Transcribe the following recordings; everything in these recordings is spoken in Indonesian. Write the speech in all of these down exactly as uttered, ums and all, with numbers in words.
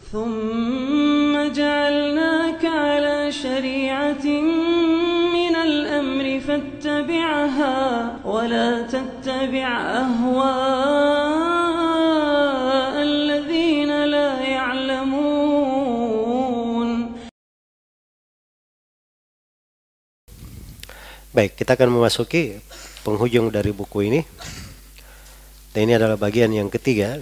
ثم جعلناك على شريعة من الأمر فاتبعها ولا تتبع أهواء الذين لا يعلمون. Baik, kita akan memasuki penghujung dari buku ini. Dan ini adalah bagian yang ketiga.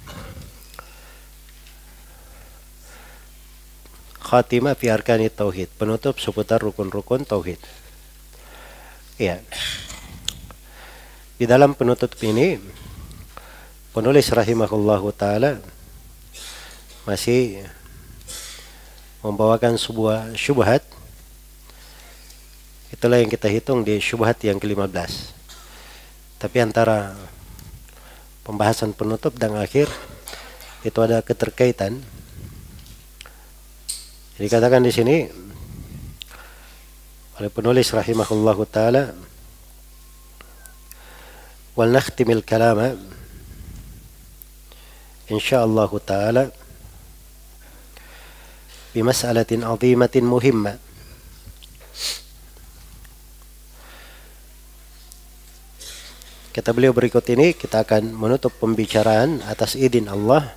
Khatimah fi arkani tauhid, penutup seputar rukun-rukun tauhid. Ya. Di dalam penutup ini penulis rahimahullahu taala masih membawakan sebuah syubhat. Itulah yang kita hitung di syubhat yang kelima belas. Tapi antara pembahasan penutup dan akhir itu ada keterkaitan. Jadi katakan di sini oleh penulis rahimahullahu taala, wal nakhtimil kalama insyaallah taala bi mas'alatin 'azimatin muhimmah. Kata beliau berikut ini, kita akan menutup pembicaraan atas izin Allah.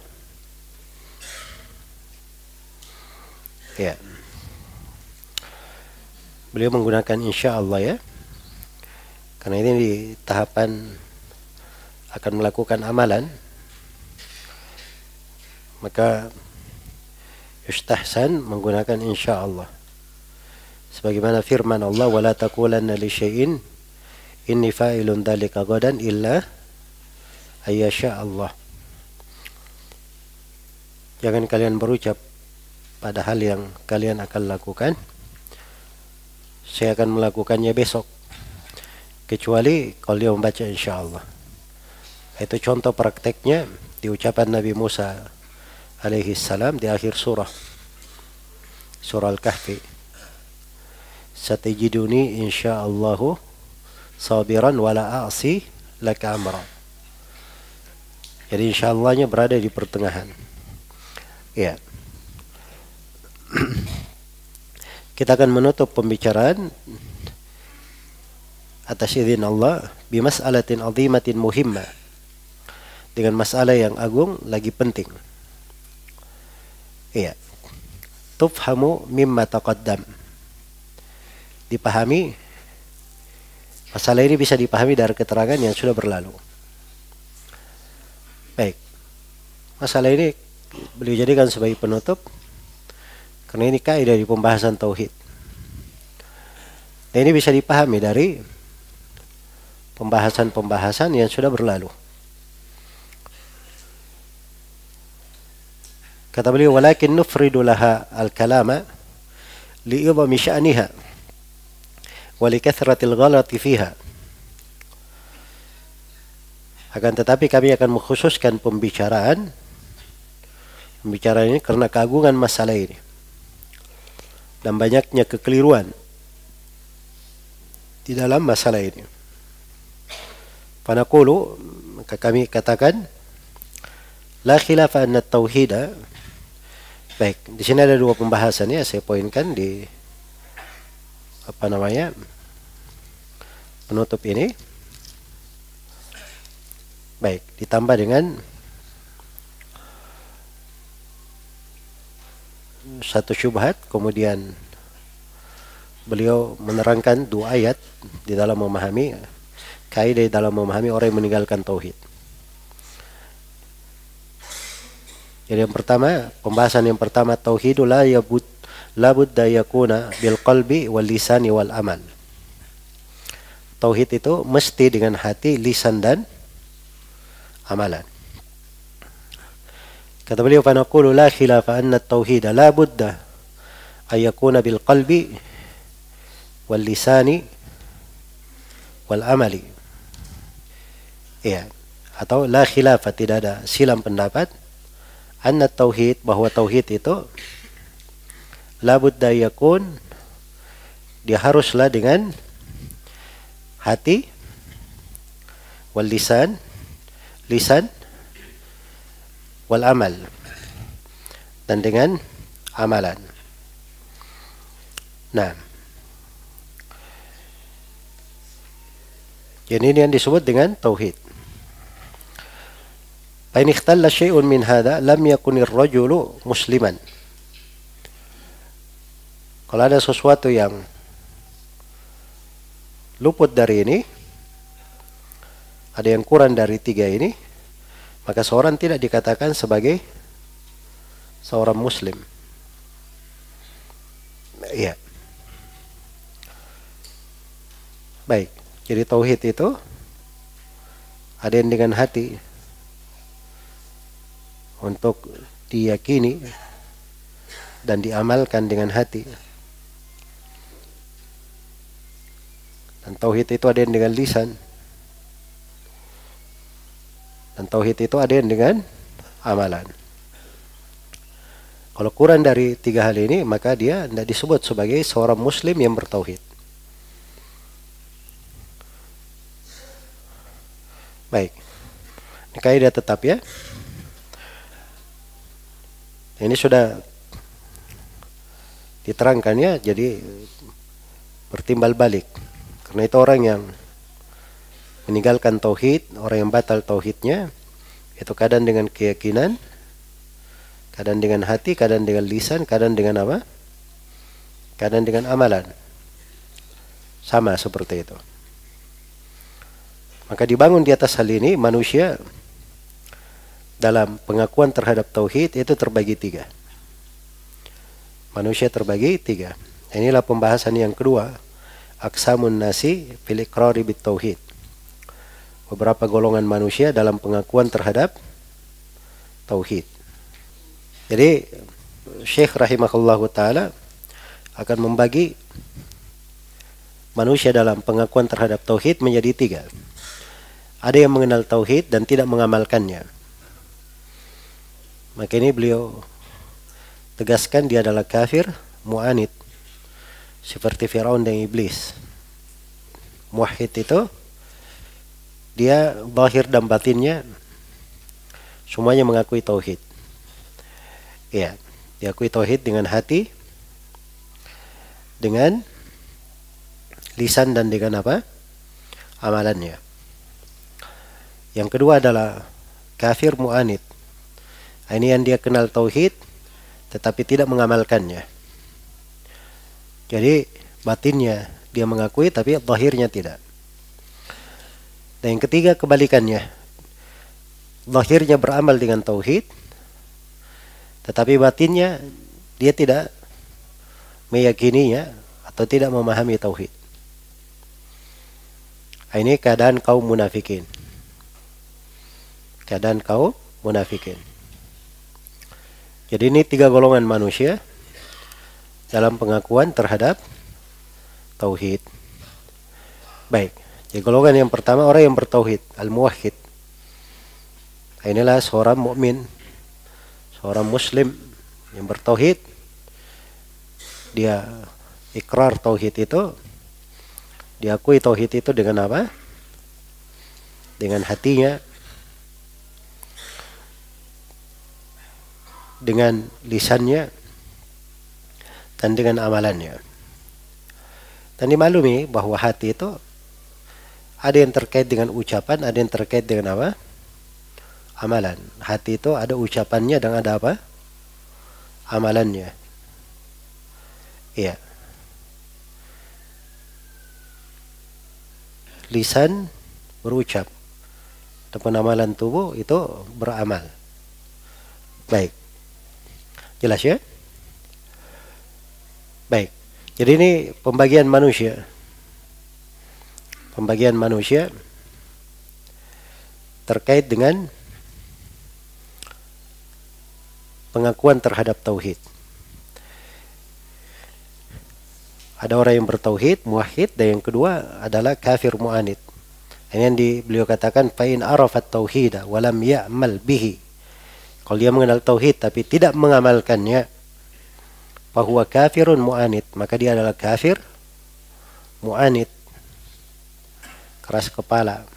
Ya. Beliau menggunakan insyaallah ya. Karena ini di tahapan akan melakukan amalan. Maka yustahsan menggunakan insyaallah. Sebagaimana firman Allah, wala taqulanna li syai'in inni fa'ilun dzalika ghadan illa ayyasha Allah. Jangan kalian berucap pada hal yang kalian akan lakukan, saya akan melakukannya besok, kecuali kalau dia membaca insyaallah. Itu contoh prakteknya di ucapan Nabi Musa alaihi salam di akhir surah surah Al-Kahfi, satajiduni insyaallahu sabiran wala a'si laka amra. Jadi insyallahnya berada di pertengahan. Ya. Kita akan menutup pembicaraan atas izin Allah bi mas'alatin 'azimatin muhimmah, dengan masalah yang agung lagi penting. Iya. Tufhamu mimma taqaddam. Dipahami, masalah ini bisa dipahami dari keterangan yang sudah berlalu. Baik. Masalah ini beliau jadikan sebagai penutup karena ini kaidah di pembahasan tauhid. Dan ini bisa dipahami dari pembahasan-pembahasan yang sudah berlalu. Kata beliau, walakin nufridu laha al-kalama li'idhami sya'niha wa likathratil ghalati fiha. Akan tetapi kami akan mengkhususkan pembicaraan pembicaraan ini karena keagungan masalah ini dan banyaknya kekeliruan di dalam masalah ini. Fanaqulu, maka kami katakan, la khilafa anna at-tauhid. Baik, di sini ada dua pembahasan ya, saya poinkan di apa namanya penutup ini. Baik, ditambah dengan satu syubhat, kemudian beliau menerangkan dua ayat di dalam memahami kaidah dalam memahami orang yang meninggalkan tauhid. Jadi yang pertama, pembahasan yang pertama, tauhidul la yabud la budda yakuna bil qalbi wal lisani wal amal. Tauhid itu mesti dengan hati, lisan dan amalan. Kata beliau, fa naqulu la khilafa anna at-tauhid la budda ay yakuna bil qalbi wal lisani wal amali. Ya, atau la khilafa, tidak ada silam pendapat, anna tauhid, bahwa tauhid itu la budda yakun, dia haruslah dengan hati, wal lisan, lisan, wal amal, dan dengan amalan. Nah, jadi ini yang disebut dengan tauhid. Fa in ikhtalla syai'un min hadha lam yakunir rajulu musliman. Kalau ada sesuatu yang luput dari ini, ada yang kurang dari tiga ini, maka seorang tidak dikatakan sebagai seorang muslim. Iya. Baik, jadi tauhid itu ada yang dengan hati untuk diyakini dan diamalkan dengan hati. Dan tauhid itu ada yang dengan lisan. Dan tauhid itu ada yang dengan amalan. Kalau kurang dari tiga hal ini, maka dia tidak disebut sebagai seorang muslim yang bertauhid. Baik. Ini kaidah tetap ya. Ini sudah diterangkan ya, jadi bertimbal balik. Karena itu orang yang meninggalkan tauhid, orang yang batal tauhidnya, itu kadang dengan keyakinan, kadang dengan hati, kadang dengan lisan, kadang dengan apa? Kadang dengan amalan. Sama seperti itu. Maka dibangun di atas hal ini, manusia dalam pengakuan terhadap tauhid itu terbagi tiga. Manusia terbagi tiga. Inilah pembahasan yang kedua. Aqsamun nasi fil iqrari bit tauhid. Beberapa golongan manusia dalam pengakuan terhadap tauhid. Jadi Syekh rahimahullahu taala akan membagi manusia dalam pengakuan terhadap tauhid menjadi tiga. Ada yang mengenal tauhid dan tidak mengamalkannya. Maka ini beliau tegaskan dia adalah kafir mu'anid, seperti Firaun dan Iblis. Muwahhid itu dia zahir dan batinnya semuanya mengakui tauhid. Ya, diakui tauhid dengan hati, dengan lisan dan dengan apa? Amalannya. Yang kedua adalah kafir mu'anid. Ini yang dia kenal tauhid tetapi tidak mengamalkannya. Jadi batinnya dia mengakui tapi zahirnya tidak. Dan yang ketiga kebalikannya. Zahirnya beramal dengan tauhid tetapi batinnya dia tidak meyakininya atau tidak memahami tauhid. Ini keadaan kaum munafikin. Keadaan kaum munafikin. Jadi ini tiga golongan manusia dalam pengakuan terhadap tauhid. Baik, jadi golongan yang pertama orang yang bertauhid, al-muwahhid. Inilah seorang mukmin, seorang muslim yang bertauhid. Dia ikrar tauhid itu, diakui tauhid itu dengan apa? Dengan hatinya, dengan lisannya, dan dengan amalannya. Dan dimaklumi bahwa hati itu ada yang terkait dengan ucapan, ada yang terkait dengan apa? Amalan. Hati itu ada ucapannya dan ada apa? Amalannya. Iya. Lisan berucap, ataupun amalan tubuh itu beramal. Baik. Jelas ya? Baik. Jadi ini pembagian manusia. Pembagian manusia terkait dengan pengakuan terhadap tauhid. Ada orang yang bertauhid, muwahhid, dan yang kedua adalah kafir mu'anid. Ini yang di, beliau katakan fa in arafat tauhida wa lam ya'mal bihi. Kalau dia mengenal tauhid tapi tidak mengamalkannya, bahwa kafirun mu'anid, maka dia adalah kafir mu'anid, keras kepala.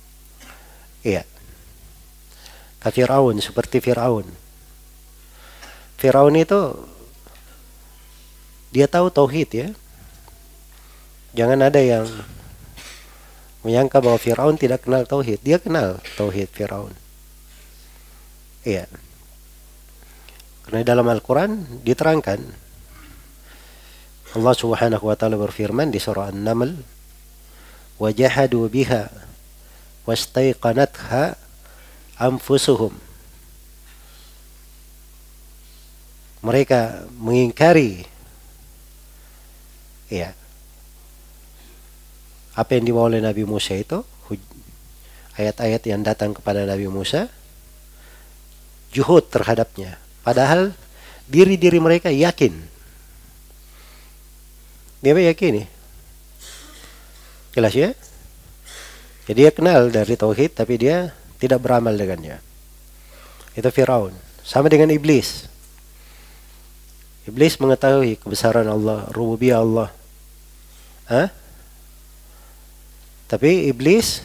Iya. Kafiraun, seperti Firaun. Firaun itu dia tahu tauhid ya. Jangan ada yang menyangka bahwa Firaun tidak kenal tauhid. Dia kenal tauhid Firaun. Iya. Karena dalam Al-Quran diterangkan, Allah Subhanahu wa taala berfirman di surah An-Naml, "Wajahadu biha wastaiqanatha anfusuhum." Mereka mengingkari ya apa yang dibawa oleh Nabi Musa itu, ayat-ayat yang datang kepada Nabi Musa, juhud terhadapnya. Padahal diri-diri mereka yakin. Dia meyakini. Jelas ya? Jadi dia kenal dari tauhid tapi dia tidak beramal dengannya. Itu Firaun. Sama dengan iblis. Iblis mengetahui kebesaran Allah, rububiyah Allah. Hah? Tapi iblis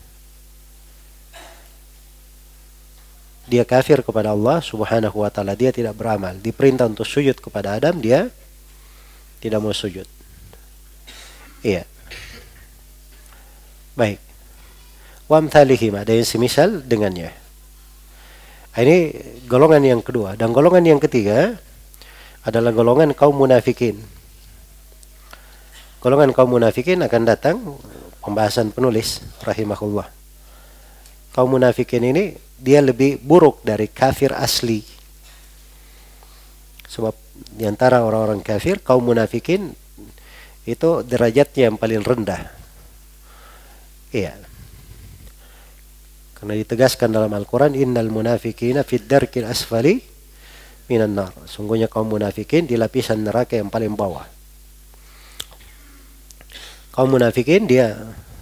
dia kafir kepada Allah Subhanahu wa taala, dia tidak beramal. Diperintah untuk sujud kepada Adam, dia tidak mau sujud. Iya. Baik. Wa amthalihim, ada yang semisal dengannya. Ini golongan yang kedua. Dan golongan yang ketiga adalah golongan kaum munafikin. Golongan kaum munafikin akan datang pembahasan penulis rahimahullah. Kaum munafikin ini dia lebih buruk dari kafir asli. Sebab di antara orang-orang kafir, kaum munafikin itu derajatnya yang paling rendah. Iya. Karena ditegaskan dalam Al-Quran, innal munafikina fid darkil asfali minan nar. Sungguhnya kaum munafikin di lapisan neraka yang paling bawah. Kaum munafikin dia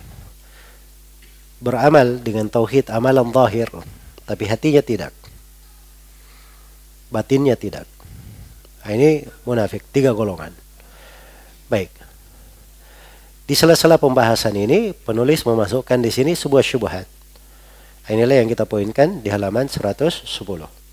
beramal dengan tauhid, amalan zahir, tapi hatinya tidak, batinnya tidak. Nah, ini munafik, tiga golongan. Baik. Di sela-sela pembahasan ini, penulis memasukkan di sini sebuah syubhat. Inilah yang kita poinkan di halaman seratus sepuluh.